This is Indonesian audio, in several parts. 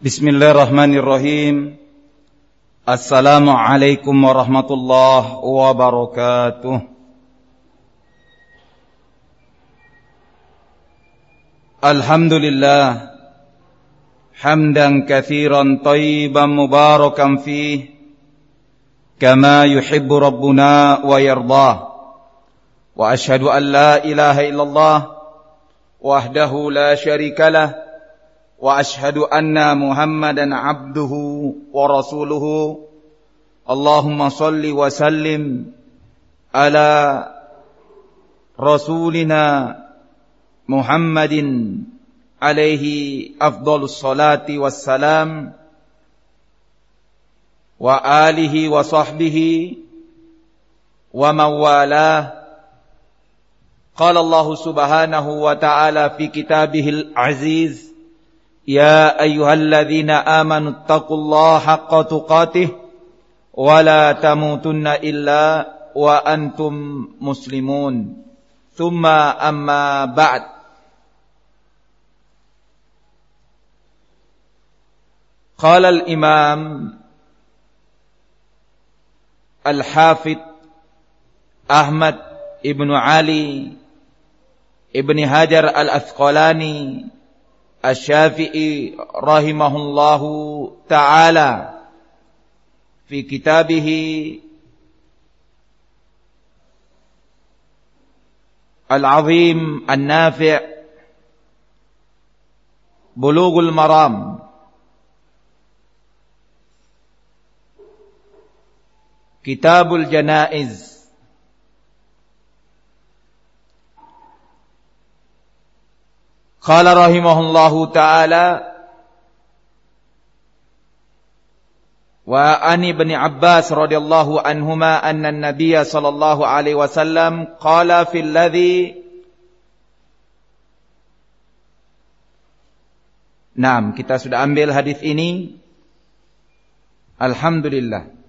Bismillahirrahmanirrahim. Assalamualaikum warahmatullahi wabarakatuh. Alhamdulillah hamdan katsiran thayyiban mubarakan fih kama yuhibbu rabbuna wa yardah. Wa ashhadu an la ilaha illallah wahdahu la syarikalah wa ashhadu anna Muhammadan abduhu wa rasuluhu. Allahumma salli wa sallim ala rasulina Muhammadin alaihi afdhalus salati wassalam wa alihi wa sahbihi wa mawalah. Qala Allah subhanahu wa ta'ala fi kitabihil aziz, Ya ayyuhalladzina amanu taqullaha haqqa tuqatih wa la tamutunna illa wa antum muslimun. Thumma amma ba'd. Qala al-imam al-hafidh Ahmad ibn Ali ibn Hajar al-Asqalani Asy-Syafi'i rahimahullahu ta'ala fi kitabihi al-azim an-nafi' Bulughul Maram, Kitabul Janaiz. Qala rahimahullahu ta'ala wa an ibni Abbas radhiyallahu anhuma anna an-nabiyya sallallahu alaihi wasallam qala fil ladzi. Naam, kita sudah ambil hadis ini. Alhamdulillah.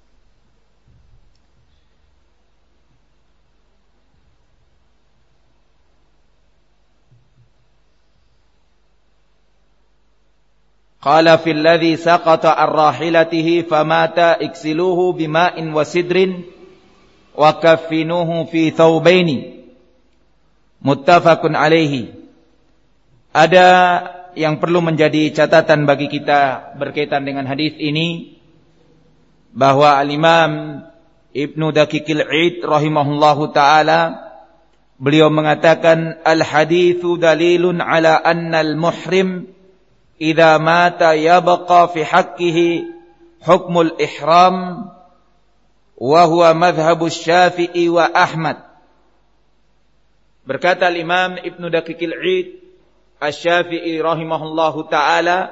Qala fil ladzi saqata ar-rahilatihi famata iksiluhu bima'in wa sidrin wa kaffinuhu fi thawbaini. Muttafaqun alaihi. Ada yang perlu menjadi catatan bagi kita berkaitan dengan hadis ini, bahwa al-Imam Ibnu Daqiqil 'Id rahimahullahu taala beliau mengatakan al-haditsu dalilun ala anna al-muhrim idza mata yabqa fi haqqihi hukmul ihram wa huwa madhhabu Syafi'i wa Ahmad. Berkata Imam Ibnu Daqiqil 'Id Asy-Syafi'i rahimahullahu taala,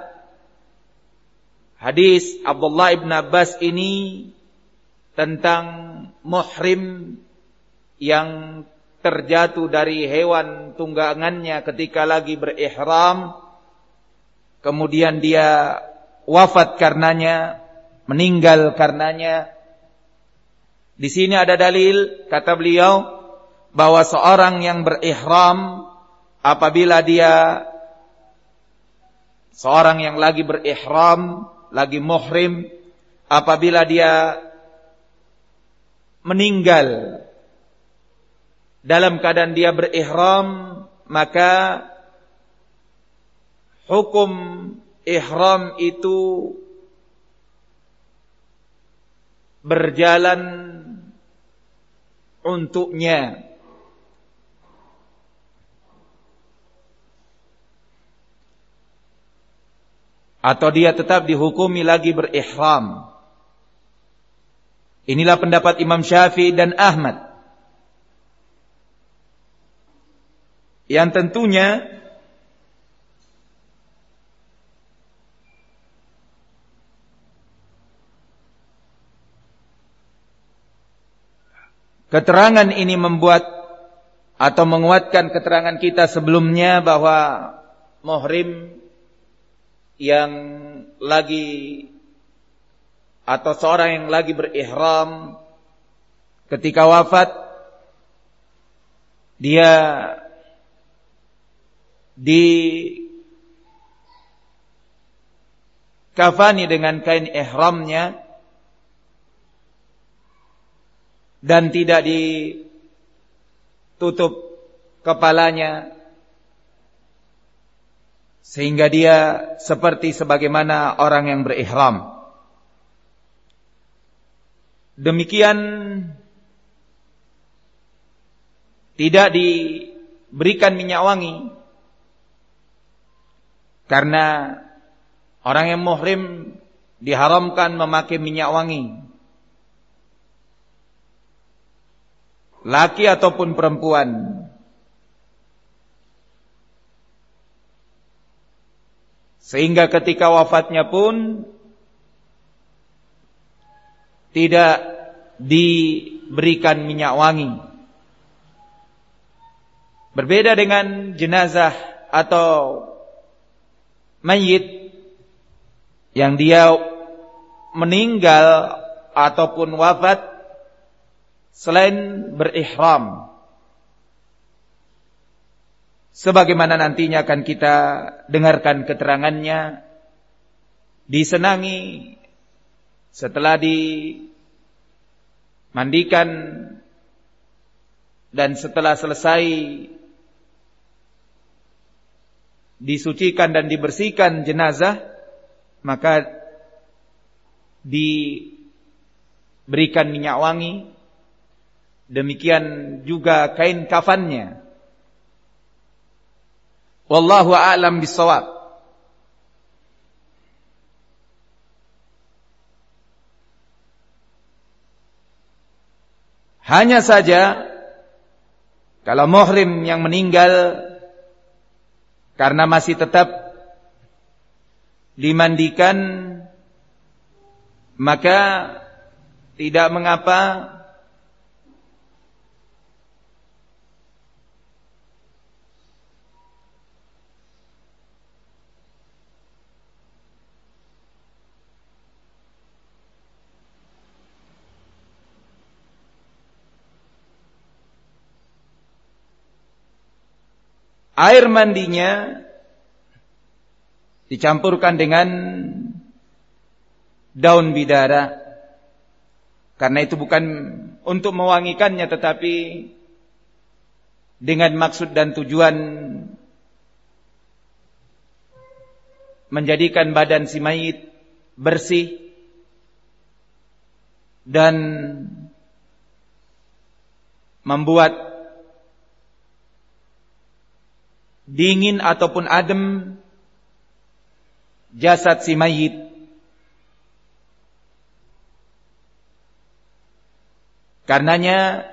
hadis Abdullah ibn Abbas ini tentang muhrim yang terjatuh dari hewan tunggangannya ketika lagi berihram, kemudian dia wafat karenanya, meninggal karenanya. Di sini ada dalil, kata beliau, bahwa seorang yang berihram, apabila dia, seorang yang lagi berihram, lagi muhrim, apabila dia meninggal dalam keadaan dia berihram, maka hukum ihram itu berjalan untuknya. Atau dia tetap dihukumi lagi berihram. Inilah pendapat Imam Syafi'i dan Ahmad, yang tentunya keterangan ini membuat atau menguatkan keterangan kita sebelumnya bahwa muhrim yang lagi atau seorang yang lagi berihram ketika wafat, dia kafani dengan kain ihramnya dan tidak ditutup kepalanya sehingga dia seperti sebagaimana orang yang berihram. Demikian tidak diberikan minyak wangi karena orang yang muhrim diharamkan memakai minyak wangi, laki ataupun perempuan. Sehingga ketika wafatnya pun tidak diberikan minyak wangi. Berbeda dengan jenazah atau mayit yang dia meninggal ataupun wafat selain berihram, sebagaimana nantinya akan kita dengarkan keterangannya, disenangi setelah dimandikan dan setelah selesai disucikan dan dibersihkan jenazah, maka diberikan minyak wangi. Demikian juga kain kafannya. Wallahu a'lam bissawab. Hanya saja kalau muhrim yang meninggal karena masih tetap dimandikan, maka tidak mengapa air mandinya dicampurkan dengan daun bidara, karena itu bukan untuk mewangikannya, tetapi dengan maksud dan tujuan menjadikan badan si mayit bersih dan membuat dingin ataupun adem jasad si mayit. Karenanya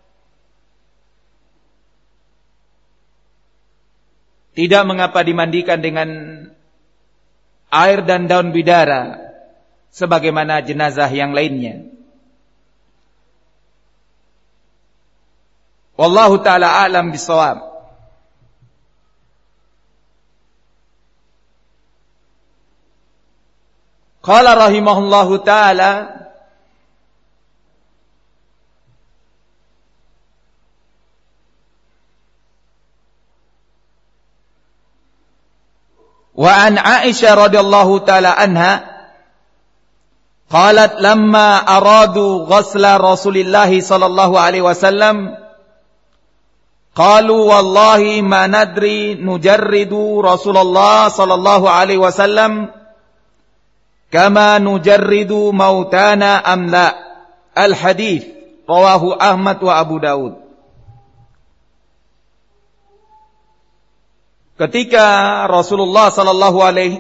tidak mengapa dimandikan dengan air dan daun bidara sebagaimana jenazah yang lainnya. Wallahu ta'ala a'lam bissawab. Qala rahimahullahu ta'ala, wa an Aisyah radhiyallahu ta'ala anha qalat lamma aradu ghusla Rasulillah sallallahu alaihi wasallam qalu wallahi ma nadri nujarridu Rasulullah sallallahu alaihi wasallam kama nujarridu mautana am la. Al-hadits rawahu Ahmad wa Abu Daud. Ketika Rasulullah sallallahu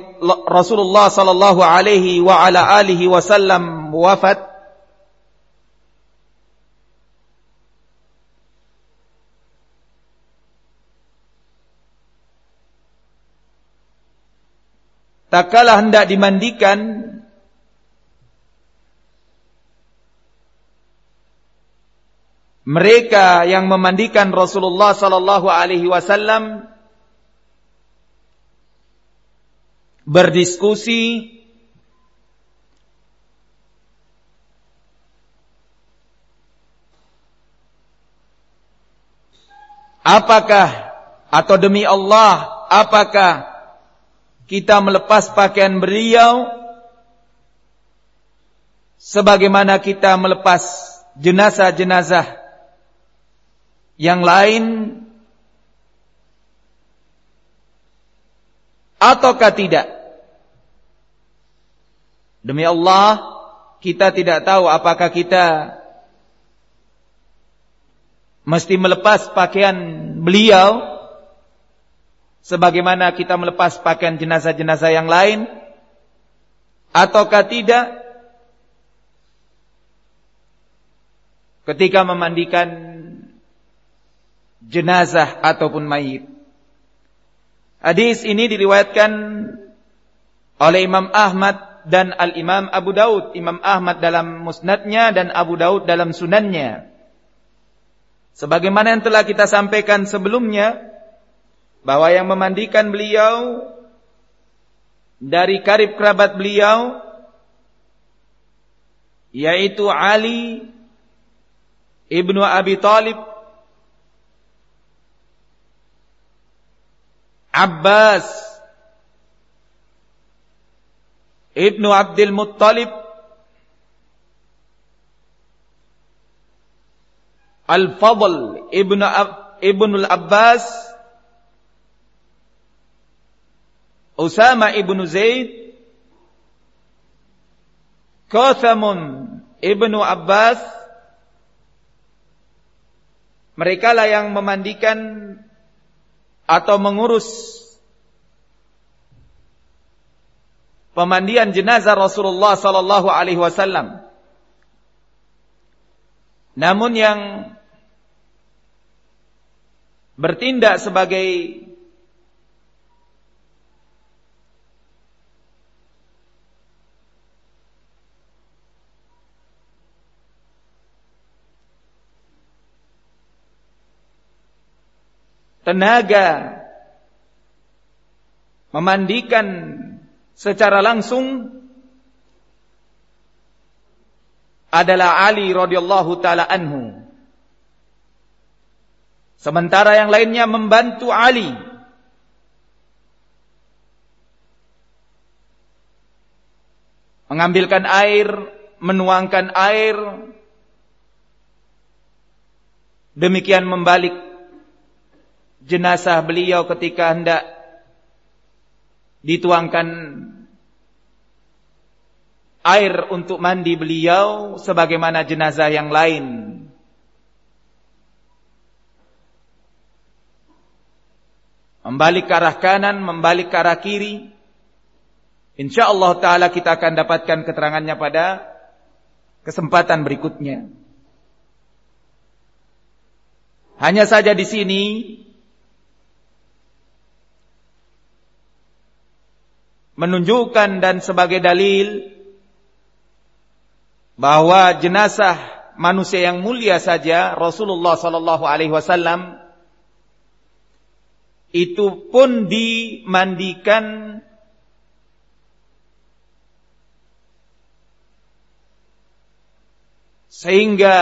alaihi wa ala alihi wasallam wafat, tak kala hendak dimandikan, mereka yang memandikan Rasulullah sallallahu alaihi wasallam berdiskusi apakah atau demi Allah apakah kita melepas pakaian beliau sebagaimana kita melepas jenazah-jenazah yang lain, ataukah tidak? Demi Allah, kita tidak tahu apakah kita mesti melepas pakaian beliau sebagaimana kita melepas pakaian jenazah-jenazah yang lain, ataukah tidak ketika memandikan jenazah ataupun mayit. Hadis ini diriwayatkan oleh Imam Ahmad dan Al-Imam Abu Daud. Imam Ahmad dalam musnadnya dan Abu Daud dalam sunannya. Sebagaimana yang telah kita sampaikan sebelumnya, bahwa yang memandikan beliau dari karib kerabat beliau, yaitu Ali ibnu Abi Thalib, Abbas ibnu Abdul Muttalib, Al-Fadl ibnu Al-Abbas, Usama ibnu Zaid, Qathamun ibnu Abbas. Mereka lah yang memandikan atau mengurus pemandian jenazah Rasulullah sallallahu alaihi wasallam. Namun yang bertindak sebagai tenaga memandikan secara langsung adalah Ali radhiyallahu taala anhu. Sementara yang lainnya membantu Ali mengambilkan air, menuangkan air, demikian membalik jenazah beliau ketika hendak dituangkan air untuk mandi beliau sebagaimana jenazah yang lain. Membalik ke arah kanan, membalik ke arah kiri. InsyaAllah ta'ala kita akan dapatkan keterangannya pada kesempatan berikutnya. Hanya saja di sini menunjukkan dan sebagai dalil bahwa jenazah manusia yang mulia saja Rasulullah sallallahu alaihi wasallam itu pun dimandikan sehingga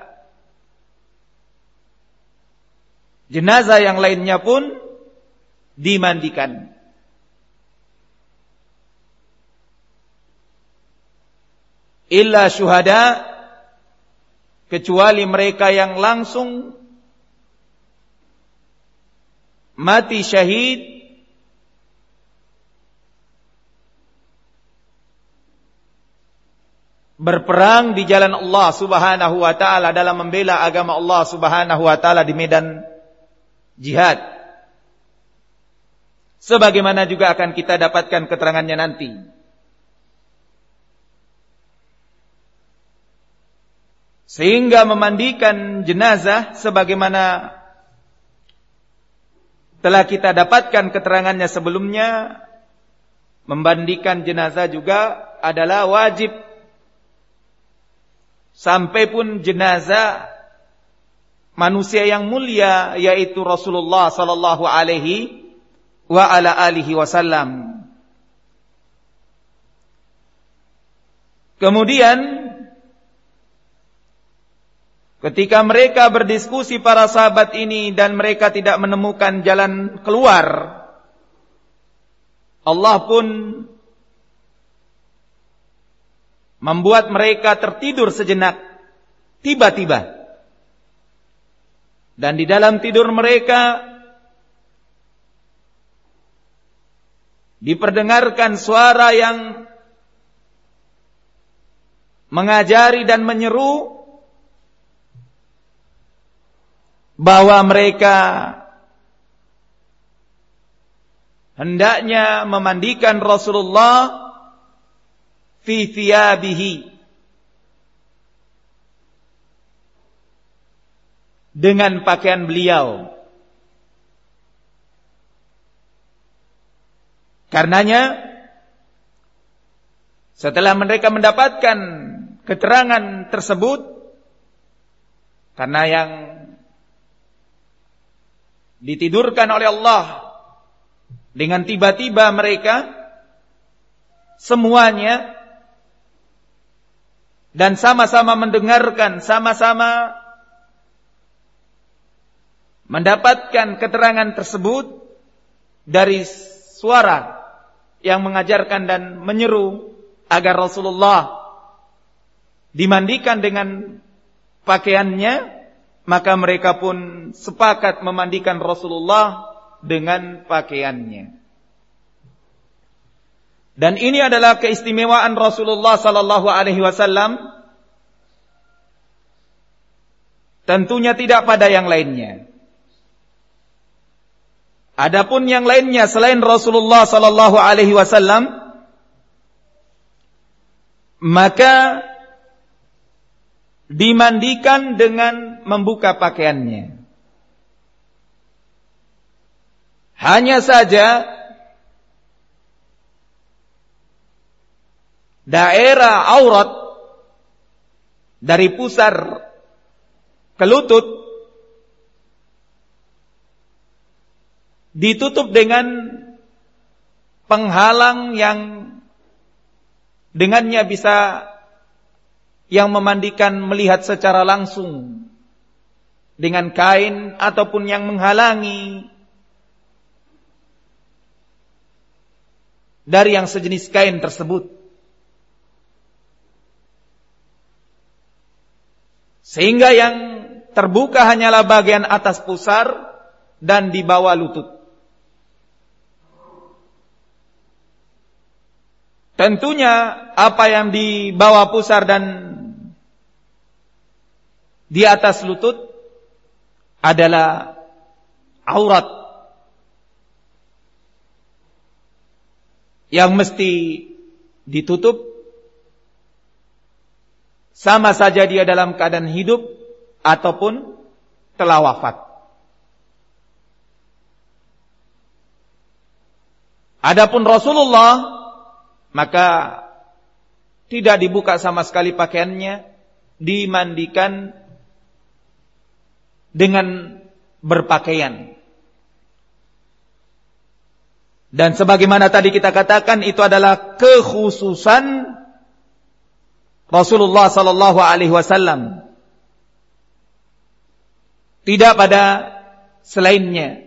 jenazah yang lainnya pun dimandikan. Illa syuhada, kecuali mereka yang langsung mati syahid berperang di jalan Allah Subhanahu wa taala dalam membela agama Allah Subhanahu wa taala di medan jihad. Sebagaimana juga akan kita dapatkan keterangannya nanti. Sehingga memandikan jenazah sebagaimana telah kita dapatkan keterangannya sebelumnya, memandikan jenazah juga adalah wajib. Sampai pun jenazah manusia yang mulia yaitu Rasulullah sallallahu alaihi wa ala alihi wasallam. Kemudian ketika mereka berdiskusi para sahabat ini dan mereka tidak menemukan jalan keluar, Allah pun membuat mereka tertidur sejenak tiba-tiba. Dan di dalam tidur mereka diperdengarkan suara yang mengajari dan menyeru bahwa mereka hendaknya memandikan Rasulullah fi thiyabihi, dengan pakaian beliau. Karenanya setelah mereka mendapatkan keterangan tersebut, karena yang ditidurkan oleh Allah dengan tiba-tiba mereka semuanya, dan sama-sama mendengarkan, sama-sama mendapatkan keterangan tersebut dari suara yang mengajarkan dan menyeru agar Rasulullah dimandikan dengan pakaiannya, maka mereka pun sepakat memandikan Rasulullah dengan pakaiannya. Dan ini adalah keistimewaan Rasulullah sallallahu alaihi wasallam. Tentunya tidak pada yang lainnya. Adapun yang lainnya selain Rasulullah sallallahu alaihi wasallam, maka dimandikan dengan membuka pakaiannya. Hanya saja daerah aurat dari pusar ke lutut ditutup dengan penghalang yang dengannya bisa yang memandikan melihat secara langsung dengan kain ataupun yang menghalangi dari yang sejenis kain tersebut, sehingga yang terbuka hanyalah bagian atas pusar dan di bawah lutut. Tentunya apa yang di bawah pusar dan di atas lutut adalah aurat yang mesti ditutup, sama saja dia dalam keadaan hidup ataupun telah wafat. Adapun Rasulullah, maka tidak dibuka sama sekali pakaiannya, dimandikan dengan berpakaian. Dan sebagaimana tadi kita katakan, itu adalah kekhususan Rasulullah sallallahu alaihi wasallam. Tidak pada selainnya.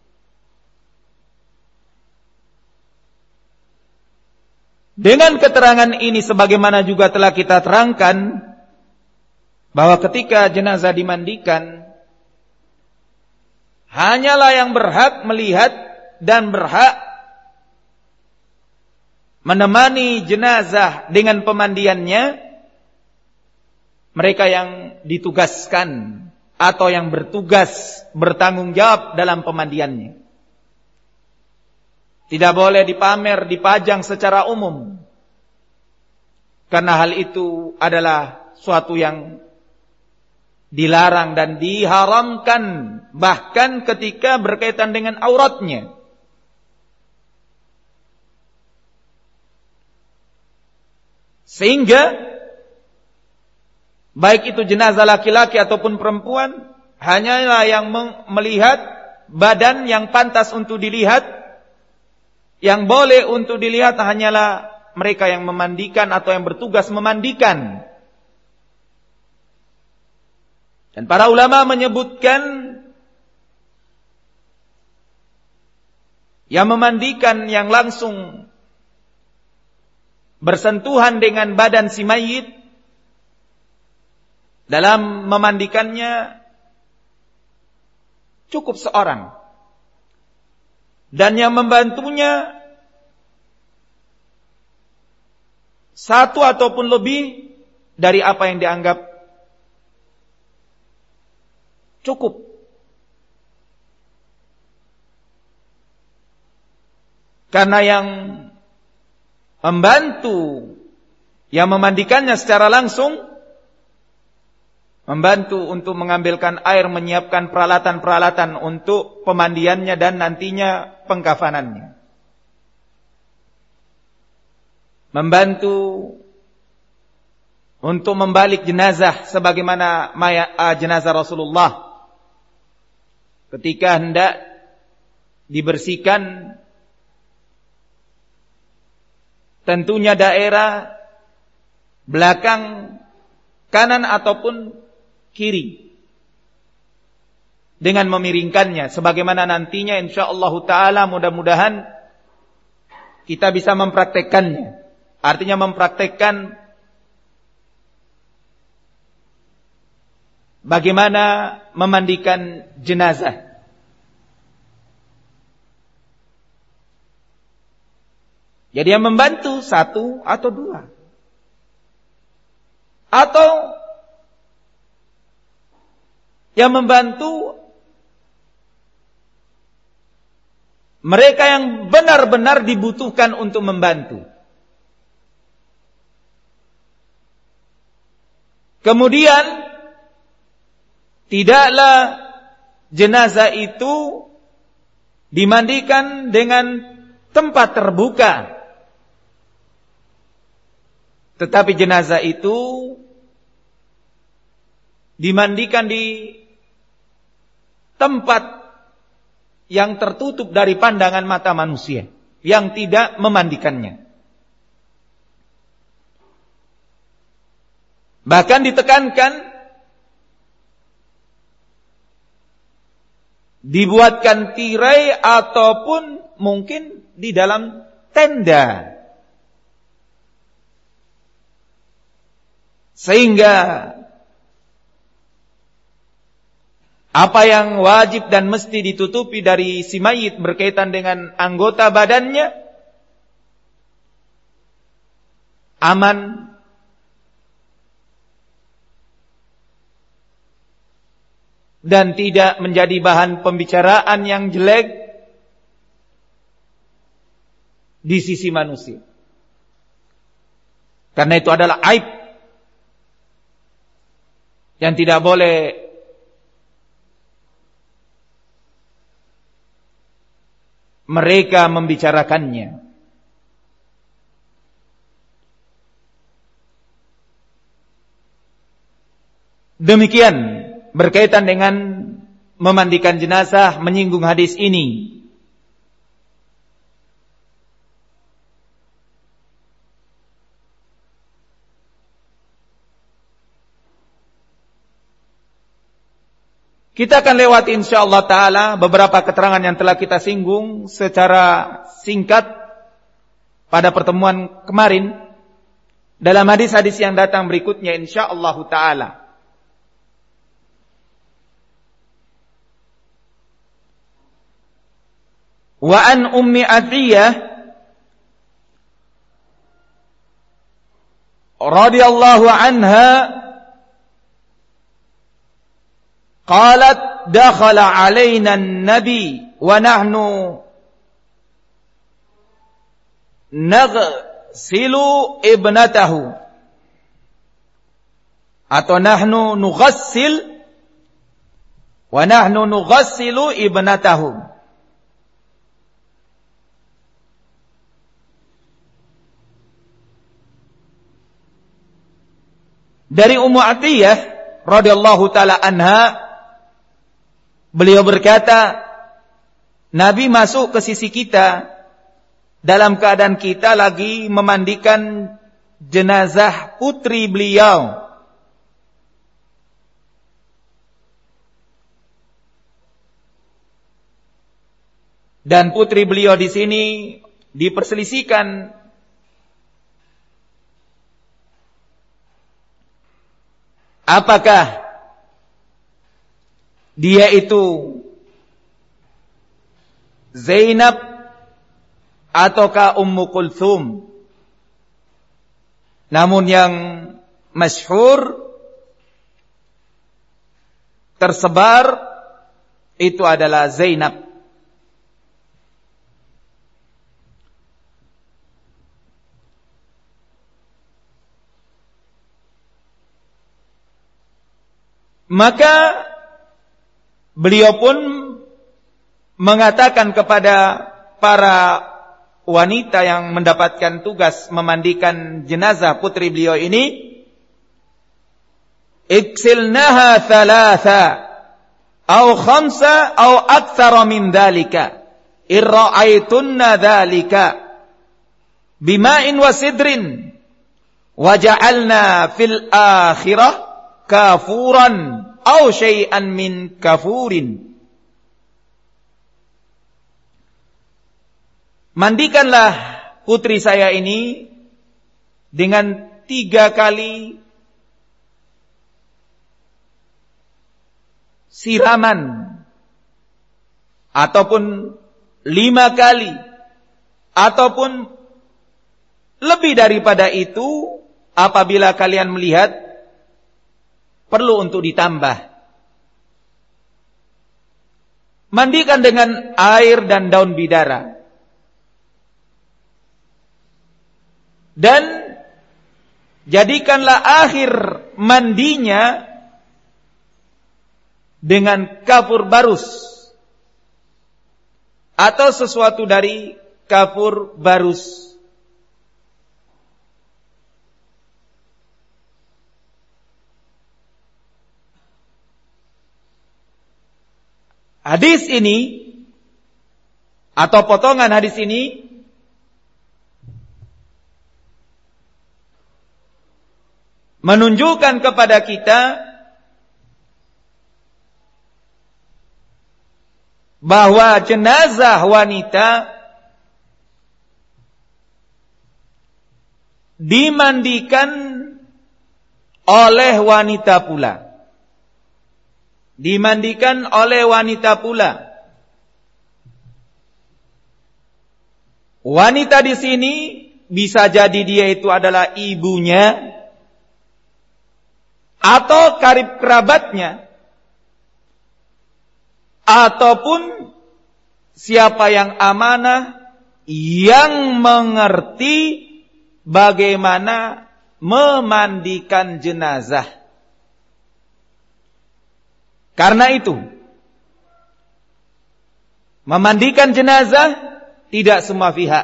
Dengan keterangan ini sebagaimana juga telah kita terangkan, bahwa ketika jenazah dimandikan, hanyalah yang berhak melihat dan berhak menemani jenazah dengan pemandiannya mereka yang ditugaskan atau yang bertugas bertanggung jawab dalam pemandiannya. Tidak boleh dipamer, dipajang secara umum, karena hal itu adalah suatu yang dilarang dan diharamkan, bahkan ketika berkaitan dengan auratnya. Sehingga baik itu jenazah laki-laki ataupun perempuan, hanyalah yang melihat badan yang pantas untuk dilihat. Yang boleh untuk dilihat hanyalah mereka yang memandikan atau yang bertugas memandikan. Dan para ulama menyebutkan yang memandikan yang langsung bersentuhan dengan badan si mayit dalam memandikannya cukup seorang. Dan yang membantunya satu ataupun lebih dari apa yang dianggap cukup. Karena yang membantu, yang memandikannya secara langsung, membantu untuk mengambilkan air, menyiapkan peralatan-peralatan untuk pemandiannya dan nantinya pengkafanannya. Membantu untuk membalik jenazah sebagaimana jenazah Rasulullah ketika hendak dibersihkan, tentunya daerah belakang, kanan ataupun kiri, dengan memiringkannya sebagaimana nantinya insyaallah taala mudah-mudahan kita bisa mempraktekkannya. Artinya mempraktekkan bagaimana memandikan jenazah. Jadi yang membantu satu atau dua. Atau yang membantu mereka yang benar-benar dibutuhkan untuk membantu. Kemudian tidaklah jenazah itu dimandikan dengan tempat terbuka, tetapi jenazah itu dimandikan di tempat yang tertutup dari pandangan mata manusia yang tidak memandikannya. Bahkan ditekankan dibuatkan tirai ataupun mungkin di dalam tenda, sehingga apa yang wajib dan mesti ditutupi dari si mayit berkaitan dengan anggota badannya aman, dan tidak menjadi bahan pembicaraan yang jelek di sisi manusia. Karena itu adalah aib yang tidak boleh mereka membicarakannya. Demikian berkaitan dengan memandikan jenazah, menyinggung hadis ini. Kita akan lewati insyaallah taala beberapa keterangan yang telah kita singgung secara singkat pada pertemuan kemarin dalam hadis-hadis yang datang berikutnya insyaallah taala. Wa an Ummi Atiyah radhiyallahu anha qalat dakhala alaina an-nabi wa nahnu naghsilu ibnatahu atau nahnu nughassil wa nahnu nughassilu ibnatahu. Dari Ummu Atiyah radhiyallahu taala anha, beliau berkata, Nabi masuk ke sisi kita dalam keadaan kita lagi memandikan jenazah putri beliau. Dan putri beliau di sini diperselisihkan apakah dia itu Zainab ataukah Ummu Kulthum. Namun yang masyhur tersebar itu adalah Zainab. Maka beliau pun mengatakan kepada para wanita yang mendapatkan tugas memandikan jenazah putri beliau ini, iksilnaha thalatha au khamsa au aktsara min dzalika irra'aitunna dzalika bima'in wa sidrin waja'alna fil akhirah kafuran au syai'an min kafurin. Mandikanlah putri saya ini dengan 3 kali siraman, ataupun 5 kali, ataupun lebih daripada itu apabila kalian melihat perlu untuk ditambah. Mandikan dengan air dan daun bidara. Dan jadikanlah akhir mandinya dengan kafur barus atau sesuatu dari kafur barus. Hadis ini atau potongan hadis ini menunjukkan kepada kita bahwa jenazah wanita dimandikan oleh wanita pula. Dimandikan oleh wanita pula. Wanita di sini bisa jadi dia itu adalah ibunya atau karib kerabatnya, ataupun siapa yang amanah yang mengerti bagaimana memandikan jenazah. Karena itu, memandikan jenazah tidak semua pihak.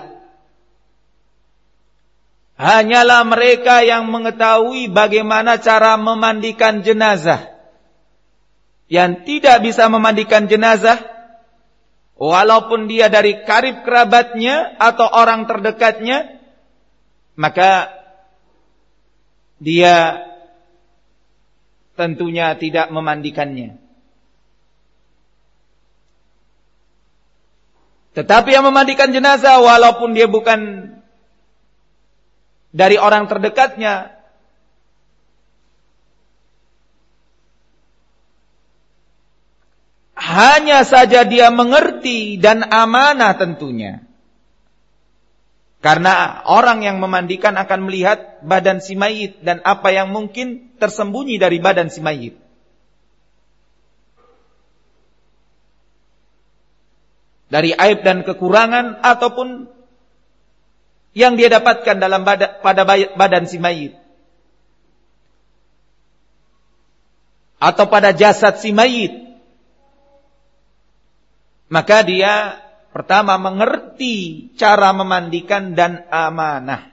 Hanyalah mereka yang mengetahui bagaimana cara memandikan jenazah. Yang tidak bisa memandikan jenazah, walaupun dia dari karib kerabatnya atau orang terdekatnya, maka dia tentunya tidak memandikannya. Tetapi yang memandikan jenazah walaupun dia bukan dari orang terdekatnya, hanya saja dia mengerti dan amanah tentunya. Karena orang yang memandikan akan melihat badan si mayit dan apa yang mungkin tersembunyi dari badan si mayit. Dari aib dan kekurangan ataupun yang dia dapatkan dalam pada badan si mayit. Atau pada jasad si mayit. Maka dia pertama mengerti cara memandikan dan amanah.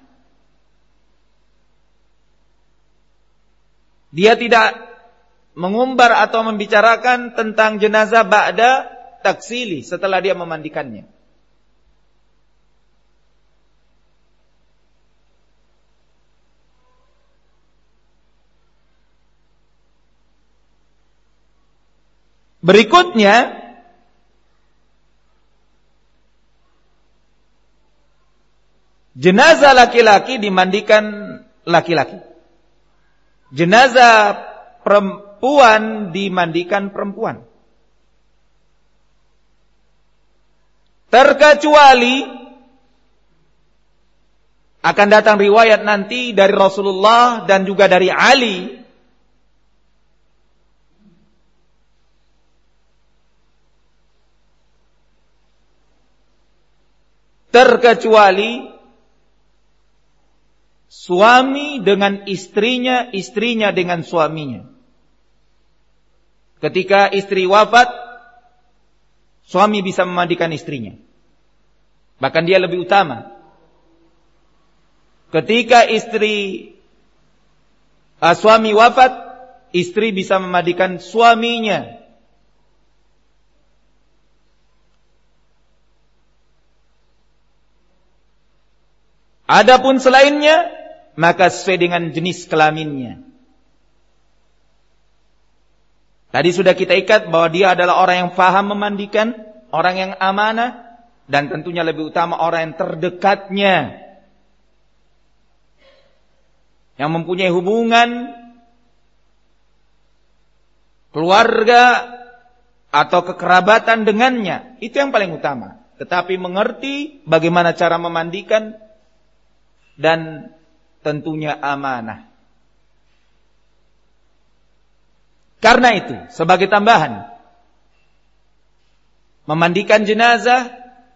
Dia tidak mengumbar atau membicarakan tentang jenazah ba'da taksili, setelah dia memandikannya. Berikutnya, jenazah laki-laki dimandikan laki-laki. Jenazah perempuan dimandikan perempuan. Terkecuali akan datang riwayat nanti dari Rasulullah dan juga dari Ali terkecuali suami dengan istrinya, istrinya dengan suaminya. Ketika istri wafat, suami bisa memandikan istrinya. Bahkan dia lebih utama. Ketika suami wafat, istri bisa memandikan suaminya. Adapun selainnya, maka sesuai dengan jenis kelaminnya. Tadi sudah kita ikat bahwa dia adalah orang yang faham memandikan, orang yang amanah, dan tentunya lebih utama orang yang terdekatnya, yang mempunyai hubungan keluarga atau kekerabatan dengannya. Itu yang paling utama. Tetapi mengerti bagaimana cara memandikan dan tentunya amanah. Karena itu, sebagai tambahan, memandikan jenazah,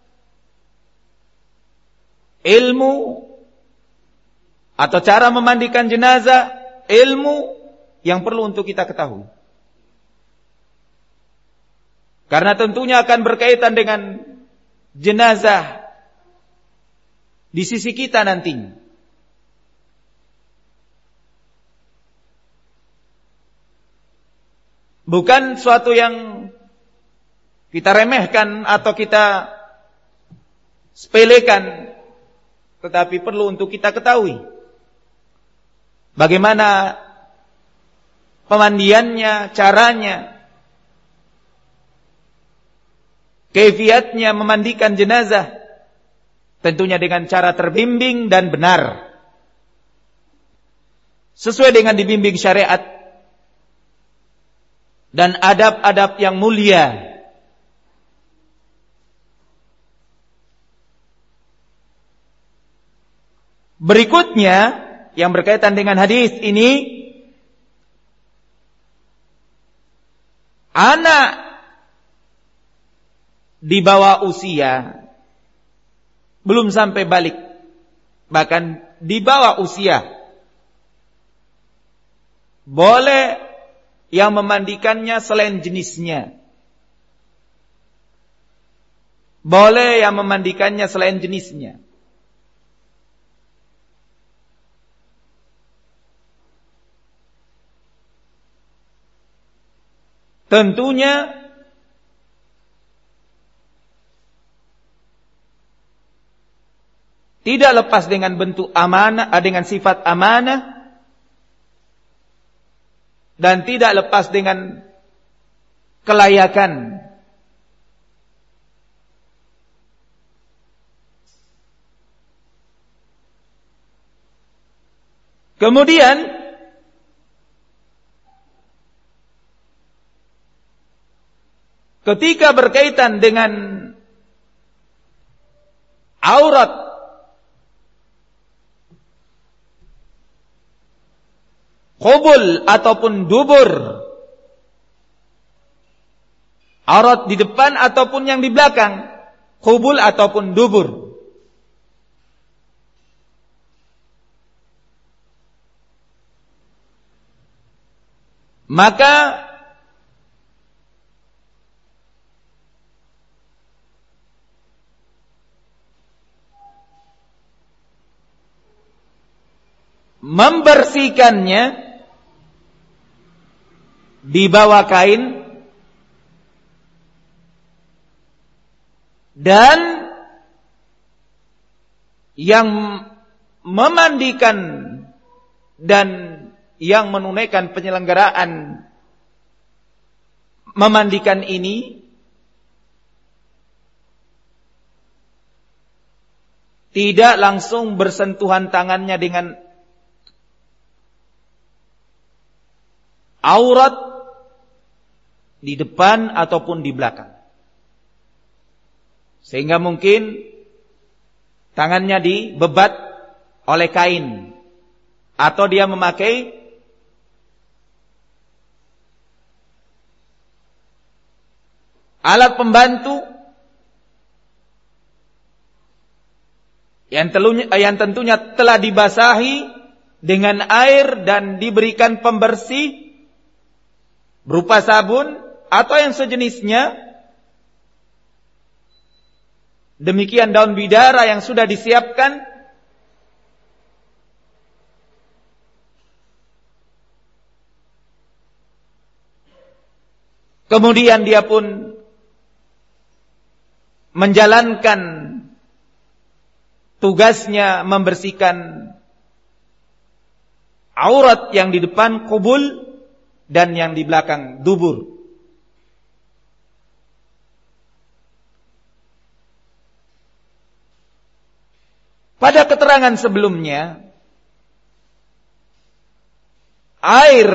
ilmu atau cara memandikan jenazah, ilmu yang perlu untuk kita ketahui. Karena tentunya akan berkaitan dengan jenazah di sisi kita nantinya. Bukan suatu yang kita remehkan atau kita sepelekan, tetapi perlu untuk kita ketahui bagaimana pemandiannya, caranya, kaifiatnya memandikan jenazah, tentunya dengan cara terbimbing dan benar, sesuai dengan dibimbing syariat dan adab-adab yang mulia. Berikutnya yang berkaitan dengan hadis ini, anak di bawah usia, belum sampai balik, bahkan di bawah usia, boleh yang memandikannya selain jenisnya. Boleh yang memandikannya selain jenisnya. Tentunya tidak lepas dengan bentuk amanah, dengan sifat amanah, dan tidak lepas dengan kelayakan. Kemudian ketika berkaitan dengan aurat, qubul ataupun dubur, aurat di depan ataupun yang di belakang, qubul ataupun dubur, maka membersihkannya di bawah kain dan yang memandikan dan yang menunaikan penyelenggaraan memandikan ini tidak langsung bersentuhan tangannya dengan aurat di depan ataupun di belakang. Sehingga mungkin tangannya dibebat oleh kain, atau dia memakai alat pembantu yang tentunya telah dibasahi dengan air dan diberikan pembersih berupa sabun atau yang sejenisnya. Demikian daun bidara yang sudah disiapkan. Kemudian dia pun menjalankan tugasnya membersihkan aurat yang di depan kubul dan yang di belakang dubur. Pada keterangan sebelumnya, air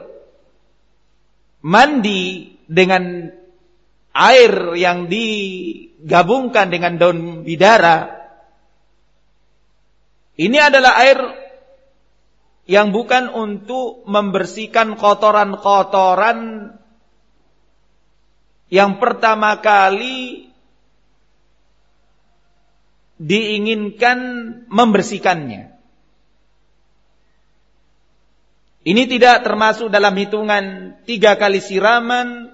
mandi dengan air yang digabungkan dengan daun bidara, ini adalah air yang bukan untuk membersihkan kotoran-kotoran yang pertama kali diinginkan membersihkannya. Ini tidak termasuk dalam hitungan 3 kali siraman,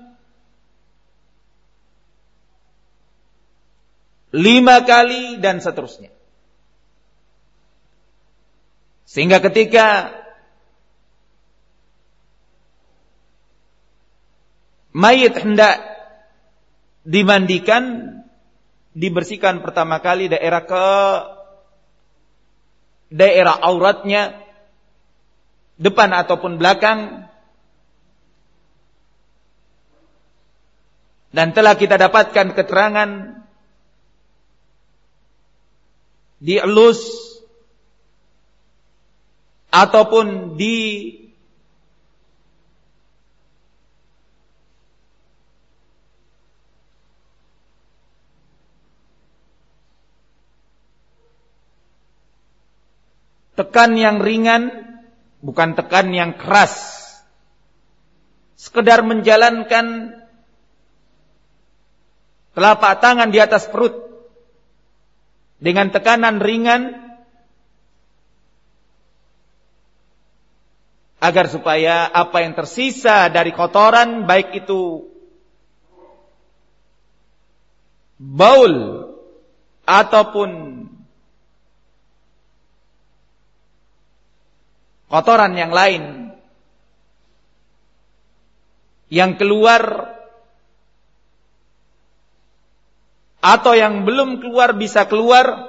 5 kali dan seterusnya. Sehingga ketika mayit hendak dimandikan, dibersihkan pertama kali daerah auratnya, depan ataupun belakang. Dan telah kita dapatkan keterangan dielus ataupun tekan yang ringan, bukan tekan yang keras. Sekedar menjalankan telapak tangan di atas perut dengan tekanan ringan, agar supaya apa yang tersisa dari kotoran, baik itu baul ataupun kotoran yang lain yang keluar atau yang belum keluar bisa keluar,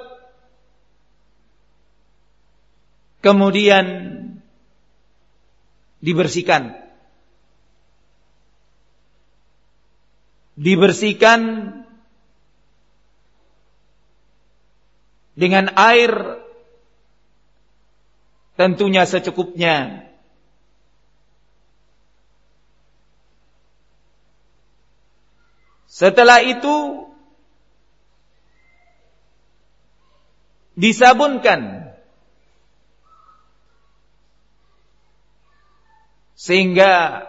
kemudian dibersihkan dengan air tentunya secukupnya. Setelah itu disabunkan sehingga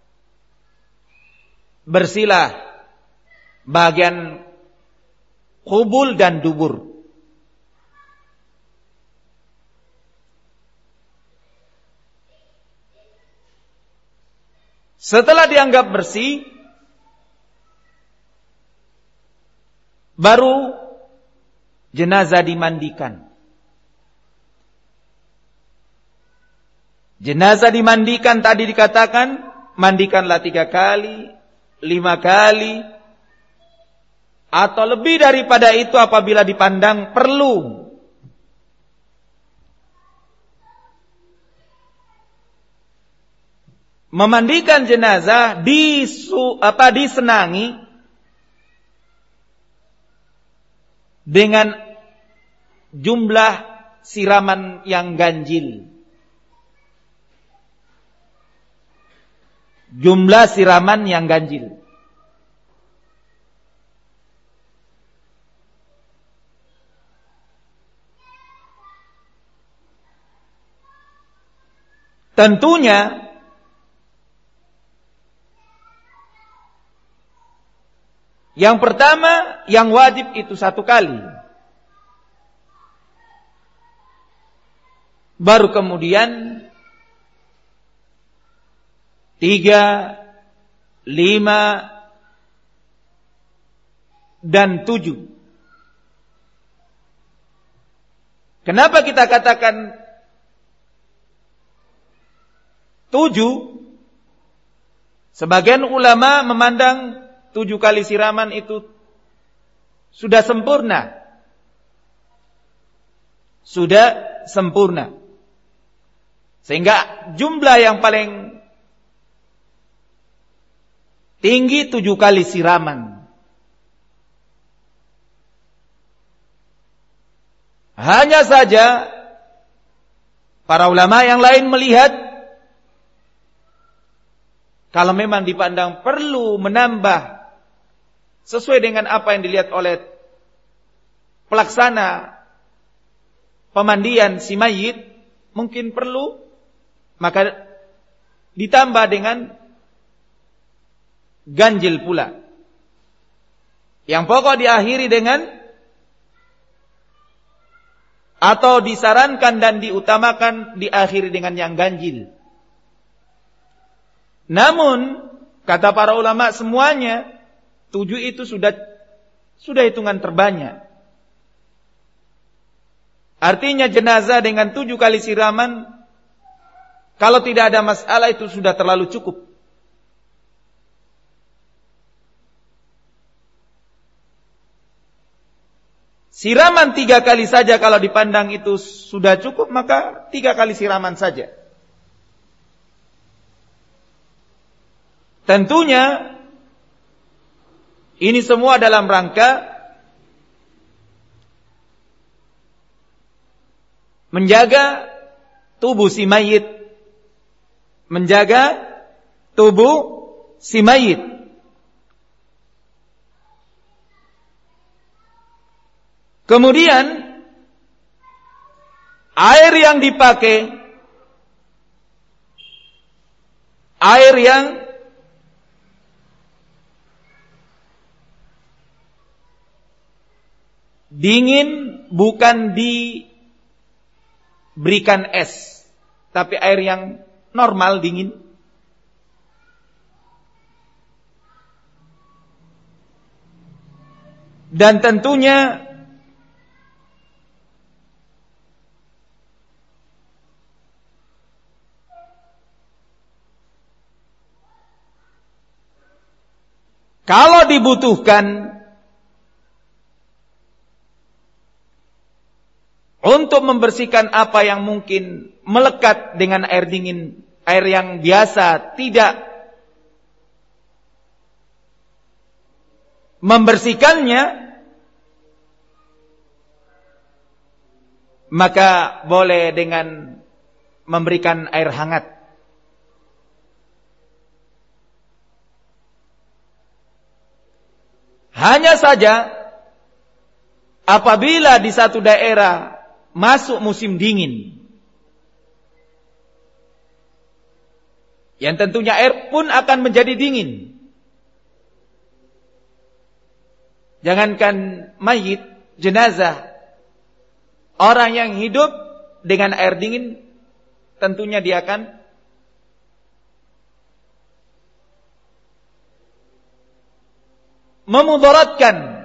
bersihlah bagian kubul dan dubur. Setelah dianggap bersih, baru jenazah dimandikan. Jenazah dimandikan tadi dikatakan, mandikanlah 3 kali, 5 kali, atau lebih daripada itu apabila dipandang perlu. Memandikan jenazah disenangi dengan jumlah siraman yang ganjil. jumlah siraman yang ganjil. Tentunya yang pertama, yang wajib itu 1 kali. Baru kemudian 3, 5, dan 7. Kenapa kita katakan 7? Sebagian ulama memandang 7 kali siraman itu sudah sempurna. Sudah sempurna. Sehingga jumlah yang paling tinggi 7 kali siraman. Hanya saja para ulama yang lain melihat kalau memang dipandang perlu menambah sesuai dengan apa yang dilihat oleh pelaksana pemandian si mayit, mungkin perlu, maka ditambah dengan ganjil pula. Yang pokok diakhiri dengan, atau disarankan dan diutamakan diakhiri dengan yang ganjil. Namun kata para ulama semuanya 7 itu sudah hitungan terbanyak. Artinya jenazah dengan 7 kali siraman, kalau tidak ada masalah itu sudah terlalu cukup. Siraman 3 kali saja kalau dipandang itu sudah cukup, maka 3 kali siraman saja. Tentunya ini semua dalam rangka menjaga tubuh si mayit, menjaga tubuh si mayit. Kemudian air yang dipakai, air yang dingin, bukan diberikan es, tapi air yang normal dingin. Dan tentunya kalau dibutuhkan untuk membersihkan apa yang mungkin melekat dengan air dingin, air yang biasa tidak membersihkannya, maka boleh dengan memberikan air hangat. Hanya saja apabila di satu daerah masuk musim dingin, yang tentunya air pun akan menjadi dingin. Jangankan mayit, jenazah, orang yang hidup dengan air dingin, tentunya dia akan memudaratkan.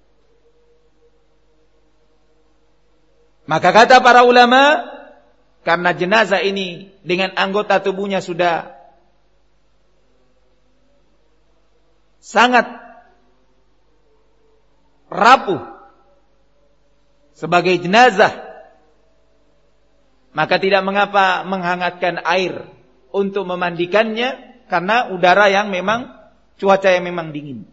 Maka kata para ulama, karena jenazah ini dengan anggota tubuhnya sudah sangat rapuh sebagai jenazah, maka tidak mengapa menghangatkan air untuk memandikannya, karena udara yang memang, cuaca yang memang dingin.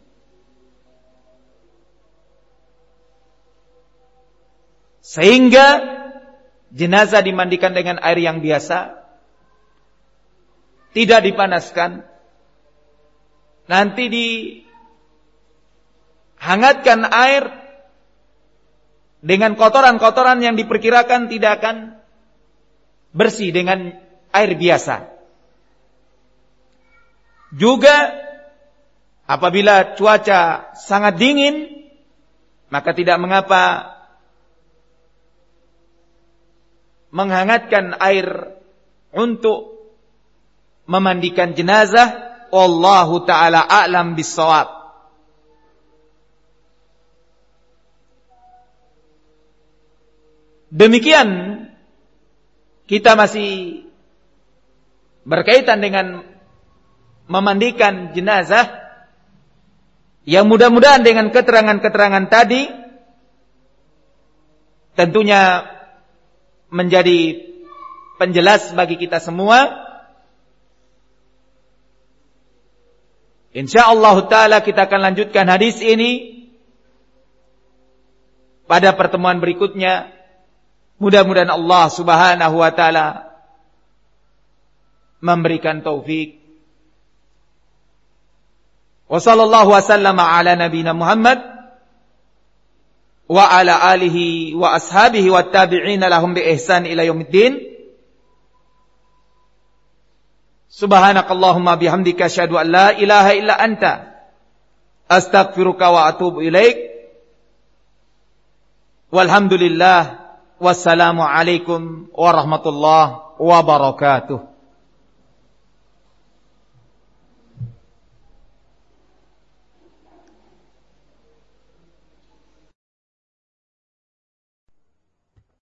Sehingga jenazah dimandikan dengan air yang biasa, tidak dipanaskan, nanti dihangatkan air dengan kotoran-kotoran yang diperkirakan tidak akan bersih dengan air biasa. Juga apabila cuaca sangat dingin, maka tidak mengapa menghangatkan air untuk memandikan jenazah. Wallahu ta'ala a'lam bis-shawab. Demikian kita masih berkaitan dengan memandikan jenazah, yang mudah-mudahan dengan keterangan-keterangan tadi tentunya menjadi penjelas bagi kita semua. Insyaallah ta'ala kita akan lanjutkan hadis ini pada pertemuan berikutnya. Mudah-mudahan Allah subhanahu wa ta'ala memberikan taufik. Wa sallallahu wa sallama ala nabina Muhammad wa ala alihi wa ashabihi wa tabi'ina lahum bi ihsan ila yaumiddin. Subhanakallahumma bihamdika asyhadu an la ilaha illa anta astaghfiruka wa atubu ilaik. Walhamdulillah. Wassalamu alaikum warahmatullahi wabarakatuh.